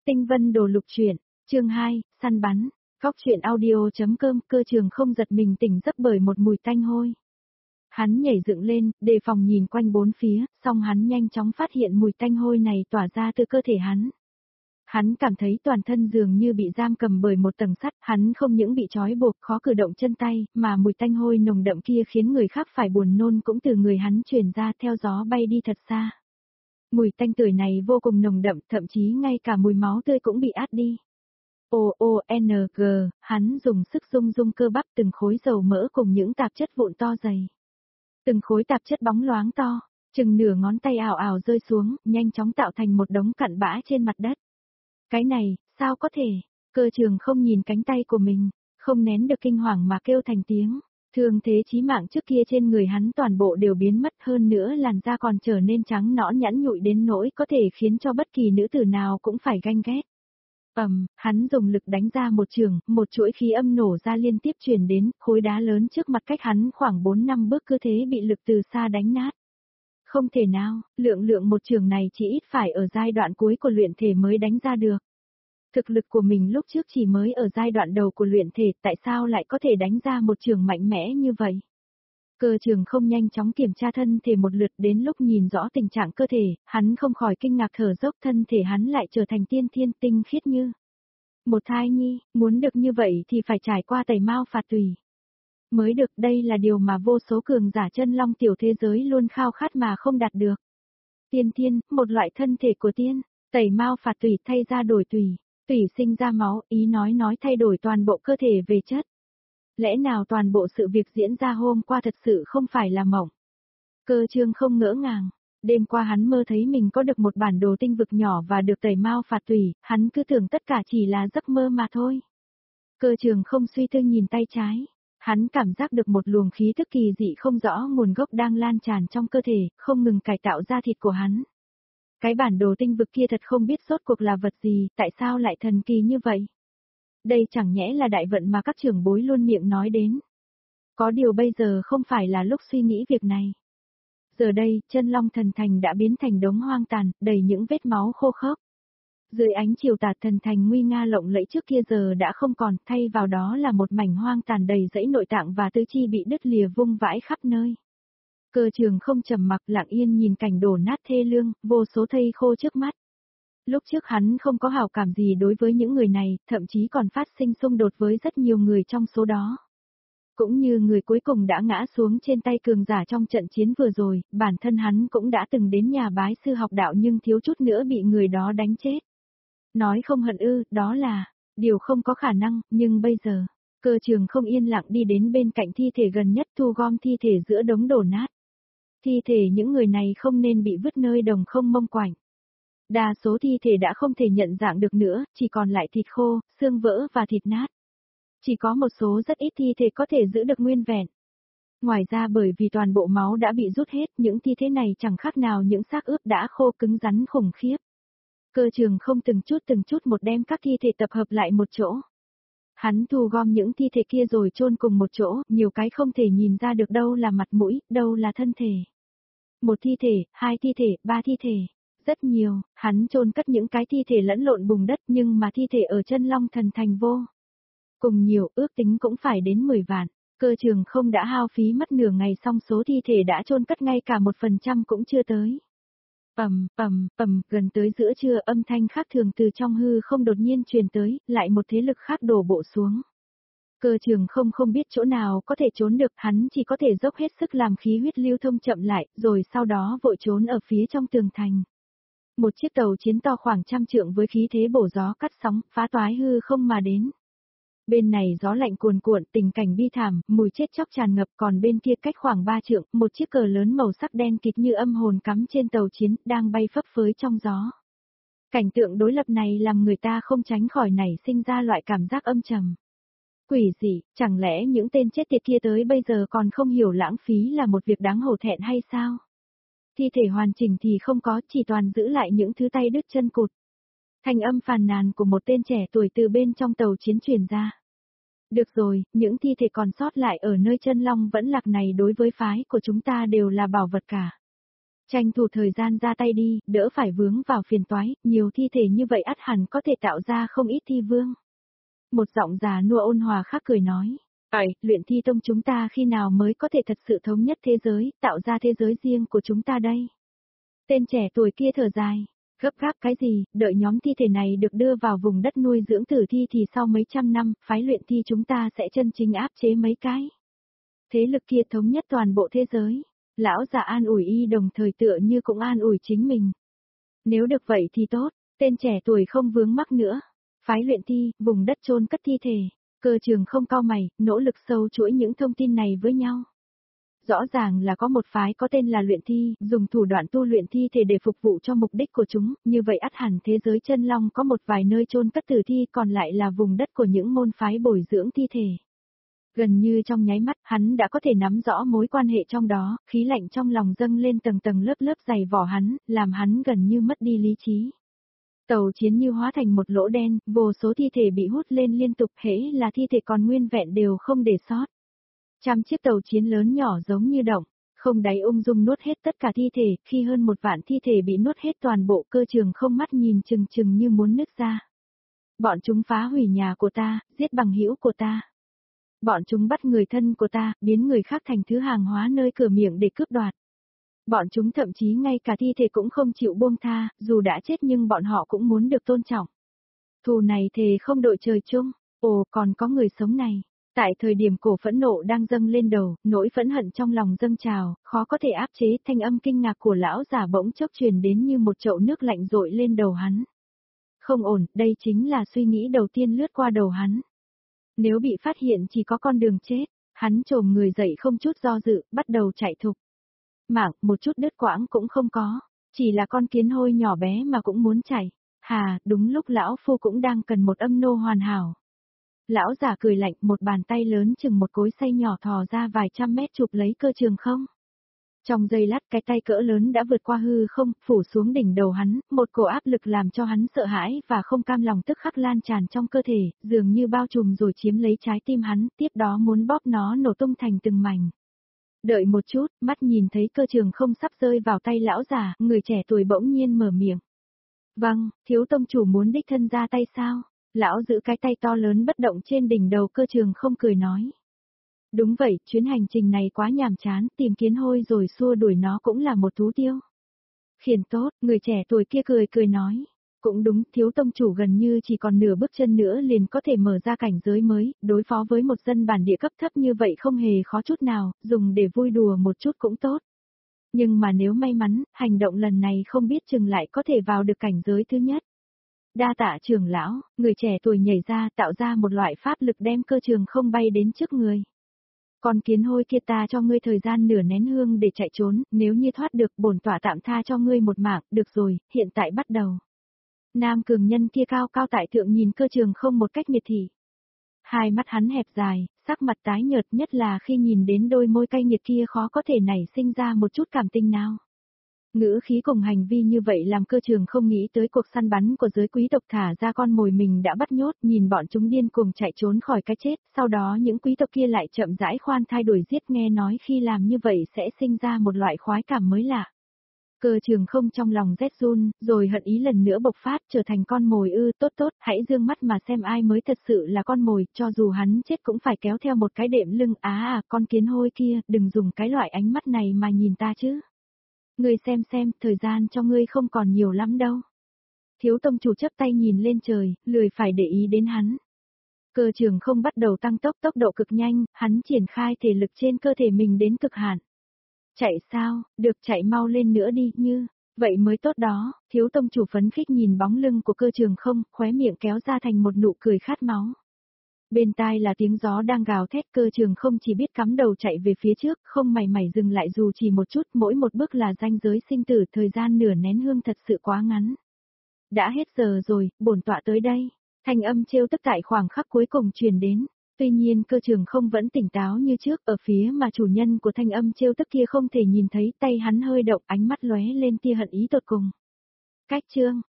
Tinh vân đồ lục truyện, chương 2, săn bắn, góc truyện audio.com. Cơ Trường không giật mình tỉnh giấc bởi một mùi tanh hôi. Hắn nhảy dựng lên, đề phòng nhìn quanh bốn phía, song hắn nhanh chóng phát hiện mùi tanh hôi này tỏa ra từ cơ thể hắn. Hắn cảm thấy toàn thân dường như bị giam cầm bởi một tầng sắt, hắn không những bị trói buộc khó cử động chân tay, mà mùi tanh hôi nồng đậm kia khiến người khác phải buồn nôn cũng từ người hắn truyền ra theo gió bay đi thật xa. Mùi tanh tưởi này vô cùng nồng đậm, thậm chí ngay cả mùi máu tươi cũng bị át đi. O-O-N-G, hắn dùng sức rung cơ bắp từng khối dầu mỡ cùng những tạp chất vụn to dày. Từng khối tạp chất bóng loáng to, chừng nửa ngón tay ảo ảo rơi xuống, nhanh chóng tạo thành một đống cặn bã trên mặt đất. Cái này, sao có thể? Cơ Trường không nhìn cánh tay của mình, không nén được kinh hoàng mà kêu thành tiếng. Thương thế chí mạng trước kia trên người hắn toàn bộ đều biến mất, hơn nữa làn da còn trở nên trắng nõn nhẵn nhụi đến nỗi có thể khiến cho bất kỳ nữ tử nào cũng phải ganh ghét. Hắn dùng lực đánh ra một trường, một chuỗi khí âm nổ ra liên tiếp truyền đến, khối đá lớn trước mặt cách hắn khoảng 4-5 bước cứ thế bị lực từ xa đánh nát. Không thể nào, lượng một trường này chỉ ít phải ở giai đoạn cuối của luyện thể mới đánh ra được. Thực lực của mình lúc trước chỉ mới ở giai đoạn đầu của luyện thể, tại sao lại có thể đánh ra một trường mạnh mẽ như vậy? Cơ Trường không nhanh chóng kiểm tra thân thể một lượt, đến lúc nhìn rõ tình trạng cơ thể, hắn không khỏi kinh ngạc thở dốc, thân thể hắn lại trở thành tiên thiên tinh khiết như một thai nhi, muốn được như vậy thì phải trải qua tẩy mao phạt tùy. Mới được, đây là điều mà vô số cường giả chân long tiểu thế giới luôn khao khát mà không đạt được. Tiên thiên, một loại thân thể của tiên, tẩy mao phạt tùy thay ra đổi tùy. Tùy sinh ra máu, ý nói thay đổi toàn bộ cơ thể về chất. Lẽ nào toàn bộ sự việc diễn ra hôm qua thật sự không phải là mộng? Cơ Trường không ngỡ ngàng. Đêm qua hắn mơ thấy mình có được một bản đồ tinh vực nhỏ và được tẩy mao phạt tùy, hắn cứ tưởng tất cả chỉ là giấc mơ mà thôi. Cơ Trường không suy tư nhìn tay trái. Hắn cảm giác được một luồng khí tức kỳ dị không rõ nguồn gốc đang lan tràn trong cơ thể, không ngừng cải tạo da thịt của hắn. Cái bản đồ tinh vực kia thật không biết rốt cuộc là vật gì, tại sao lại thần kỳ như vậy? Đây chẳng nhẽ là đại vận mà các trưởng bối luôn miệng nói đến. Có điều bây giờ không phải là lúc suy nghĩ việc này. Giờ đây, chân long thần thành đã biến thành đống hoang tàn, đầy những vết máu khô khốc. Dưới ánh chiều tà, thần thành nguy nga lộng lẫy trước kia giờ đã không còn, thay vào đó là một mảnh hoang tàn đầy rẫy nội tạng và tứ chi bị đứt lìa vung vãi khắp nơi. Cơ Trường không trầm mặc lặng yên nhìn cảnh đổ nát thê lương, vô số thây khô trước mắt. Lúc trước hắn không có hảo cảm gì đối với những người này, thậm chí còn phát sinh xung đột với rất nhiều người trong số đó. Cũng như người cuối cùng đã ngã xuống trên tay cường giả trong trận chiến vừa rồi, bản thân hắn cũng đã từng đến nhà bái sư học đạo nhưng thiếu chút nữa bị người đó đánh chết. Nói không hận ư, đó là điều không có khả năng, nhưng bây giờ, Cơ Trường không yên lặng đi đến bên cạnh thi thể gần nhất, thu gom thi thể giữa đống đổ nát. Thi thể những người này không nên bị vứt nơi đồng không mông quạnh. Đa số thi thể đã không thể nhận dạng được nữa, chỉ còn lại thịt khô, xương vỡ và thịt nát. Chỉ có một số rất ít thi thể có thể giữ được nguyên vẹn. Ngoài ra bởi vì toàn bộ máu đã bị rút hết, những thi thể này chẳng khác nào những xác ướp đã khô cứng rắn khủng khiếp. Cơ Trường không từng chút một đem các thi thể tập hợp lại một chỗ. Hắn thu gom những thi thể kia rồi chôn cùng một chỗ, nhiều cái không thể nhìn ra được đâu là mặt mũi, đâu là thân thể. Một thi thể, hai thi thể, ba thi thể. Rất nhiều, hắn chôn cất những cái thi thể lẫn lộn bùn đất nhưng mà thi thể ở chân long thần thành vô cùng nhiều, ước tính cũng phải đến 10 vạn. Cơ Trường không đã hao phí mất nửa ngày xong số thi thể đã chôn cất ngay cả 1% cũng chưa tới. Gần tới giữa trưa âm thanh khác thường từ trong hư không đột nhiên truyền tới, lại một thế lực khác đổ bộ xuống. Cơ Trường không biết chỗ nào có thể trốn được, hắn chỉ có thể dốc hết sức làm khí huyết lưu thông chậm lại, rồi sau đó vội trốn ở phía trong tường thành. Một chiếc tàu chiến to khoảng 100 trượng với khí thế bổ gió cắt sóng, phá toái hư không mà đến. Bên này gió lạnh cuồn cuộn, tình cảnh bi thảm, mùi chết chóc tràn ngập, còn bên kia cách khoảng 3 trượng, một chiếc cờ lớn màu sắc đen kịt như âm hồn cắm trên tàu chiến, đang bay phấp phới trong gió. Cảnh tượng đối lập này làm người ta không tránh khỏi nảy sinh ra loại cảm giác âm trầm. Quỷ dị, chẳng lẽ những tên chết tiệt kia tới bây giờ còn không hiểu lãng phí là một việc đáng hổ thẹn hay sao? Thi thể hoàn chỉnh thì không có, chỉ toàn giữ lại những thứ tay đứt chân cụt. Thanh âm phàn nàn của một tên trẻ tuổi từ bên trong tàu chiến truyền ra. Được rồi, những thi thể còn sót lại ở nơi chân long vẫn lạc này đối với phái của chúng ta đều là bảo vật cả. Tranh thủ thời gian ra tay đi, đỡ phải vướng vào phiền toái, nhiều thi thể như vậy ắt hẳn có thể tạo ra không ít thi vương. Một giọng già nua ôn hòa khác cười nói. Luyện thi tông chúng ta khi nào mới có thể thật sự thống nhất thế giới, tạo ra thế giới riêng của chúng ta đây? Tên trẻ tuổi kia thở dài. Gấp gáp cái gì, đợi nhóm thi thể này được đưa vào vùng đất nuôi dưỡng tử thi thì sau mấy trăm năm, phái luyện thi chúng ta sẽ chân chính áp chế mấy cái thế lực kia thống nhất toàn bộ thế giới. Lão già an ủi y đồng thời tựa như cũng an ủi chính mình. Nếu được vậy thì tốt, tên trẻ tuổi không vướng mắc nữa. Phái luyện thi, vùng đất chôn cất thi thể. Cơ trường không cau mày, nỗ lực sâu chuỗi những thông tin này với nhau. Rõ ràng là có một phái có tên là luyện thi, dùng thủ đoạn tu luyện thi thể để phục vụ cho mục đích của chúng, như vậy ắt hẳn thế giới chân long có một vài nơi chôn cất tử thi còn lại là vùng đất của những môn phái bồi dưỡng thi thể. Gần như trong nháy mắt, hắn đã có thể nắm rõ mối quan hệ trong đó, khí lạnh trong lòng dâng lên tầng tầng lớp lớp dày vỏ hắn, làm hắn gần như mất đi lý trí. Tàu chiến như hóa thành một lỗ đen, vô số thi thể bị hút lên liên tục, hễ là thi thể còn nguyên vẹn đều không để sót. Trăm chiếc tàu chiến lớn nhỏ giống như động, không đáy ung dung nuốt hết tất cả thi thể, khi hơn 1 vạn thi thể bị nuốt hết toàn bộ, Cơ Trường không mắt nhìn chừng chừng như muốn nứt ra. Bọn chúng phá hủy nhà của ta, giết bằng hữu của ta. Bọn chúng bắt người thân của ta, biến người khác thành thứ hàng hóa nơi cửa miệng để cướp đoạt. Bọn chúng thậm chí ngay cả thi thể cũng không chịu buông tha, dù đã chết nhưng bọn họ cũng muốn được tôn trọng. Thù này thề không đội trời chung, ồ còn có người sống này. Tại thời điểm cổ phẫn nộ đang dâng lên đầu, nỗi phẫn hận trong lòng dâng trào, khó có thể áp chế, thanh âm kinh ngạc của lão giả bỗng chốc truyền đến như một chậu nước lạnh dội lên đầu hắn. Không ổn, đây chính là suy nghĩ đầu tiên lướt qua đầu hắn. Nếu bị phát hiện chỉ có con đường chết, hắn chồm người dậy không chút do dự, bắt đầu chạy thục. Mạng, một chút đứt quãng cũng không có, chỉ là con kiến hôi nhỏ bé mà cũng muốn chạy. Hà, đúng lúc lão phu cũng đang cần một âm nô hoàn hảo. Lão giả cười lạnh, một bàn tay lớn chừng một cối xay nhỏ thò ra vài trăm mét chụp lấy Cơ Trường không. Trong giây lát cái tay cỡ lớn đã vượt qua hư không, phủ xuống đỉnh đầu hắn, một cổ áp lực làm cho hắn sợ hãi và không cam lòng tức khắc lan tràn trong cơ thể, dường như bao trùm rồi chiếm lấy trái tim hắn, tiếp đó muốn bóp nó nổ tung thành từng mảnh. Đợi một chút, mắt nhìn thấy Cơ Trường không sắp rơi vào tay lão giả, người trẻ tuổi bỗng nhiên mở miệng. Vâng, thiếu tông chủ muốn đích thân ra tay sao? Lão giữ cái tay to lớn bất động trên đỉnh đầu Cơ Trường không cười nói. Đúng vậy, chuyến hành trình này quá nhàm chán, tìm kiến hôi rồi xua đuổi nó cũng là một thú tiêu. Khiển tốt, người trẻ tuổi kia cười cười nói. Cũng đúng, thiếu tông chủ gần như chỉ còn nửa bước chân nữa liền có thể mở ra cảnh giới mới, đối phó với một dân bản địa cấp thấp như vậy không hề khó chút nào, dùng để vui đùa một chút cũng tốt. Nhưng mà nếu may mắn, hành động lần này không biết chừng lại có thể vào được cảnh giới thứ nhất. Đa tạ trưởng lão, người trẻ tuổi nhảy ra tạo ra một loại pháp lực đem Cơ Trường không bay đến trước người. Con kiến hôi kia ta cho ngươi thời gian nửa nén hương để chạy trốn, nếu như thoát được bổn tỏa tạm tha cho ngươi một mạng, được rồi, hiện tại bắt đầu. Nam cường nhân kia cao cao tại thượng nhìn Cơ Trường không một cách miệt thị. Hai mắt hắn hẹp dài, sắc mặt tái nhợt nhất là khi nhìn đến đôi môi cay nghiệt kia khó có thể nảy sinh ra một chút cảm tình nào. Ngữ khí cùng hành vi như vậy làm Cơ Trường không nghĩ tới cuộc săn bắn của giới quý tộc thả ra con mồi mình đã bắt nhốt, nhìn bọn chúng điên cuồng chạy trốn khỏi cái chết, sau đó những quý tộc kia lại chậm rãi khoan thai đuổi giết, nghe nói khi làm như vậy sẽ sinh ra một loại khoái cảm mới lạ. Cơ Trường không trong lòng rét run, rồi hận ý lần nữa bộc phát trở thành con mồi tốt tốt, hãy dương mắt mà xem ai mới thật sự là con mồi, cho dù hắn chết cũng phải kéo theo một cái đệm lưng, con kiến hôi kia, đừng dùng cái loại ánh mắt này mà nhìn ta chứ. Ngươi xem, thời gian cho ngươi không còn nhiều lắm đâu. Thiếu tông chủ chấp tay nhìn lên trời, lười phải để ý đến hắn. Cơ Trường không bắt đầu tăng tốc độ cực nhanh, hắn triển khai thể lực trên cơ thể mình đến cực hạn. Chạy sao, được chạy mau lên nữa đi, như, vậy mới tốt đó, thiếu tông chủ phấn khích nhìn bóng lưng của Cơ Trường không, khóe miệng kéo ra thành một nụ cười khát máu. Bên tai là tiếng gió đang gào thét, Cơ Trường không chỉ biết cắm đầu chạy về phía trước, không mảy mảy dừng lại dù chỉ một chút, mỗi một bước là ranh giới sinh tử, thời gian nửa nén hương thật sự quá ngắn. Đã hết giờ rồi, bổn tọa tới đây. Thanh âm trêu tức tại khoảng khắc cuối cùng truyền đến. Tuy nhiên Cơ Trường không vẫn tỉnh táo như trước, ở phía mà chủ nhân của thanh âm trêu tức kia không thể nhìn thấy, tay hắn hơi động, ánh mắt lóe lên tia hận ý tột cùng. Cách chương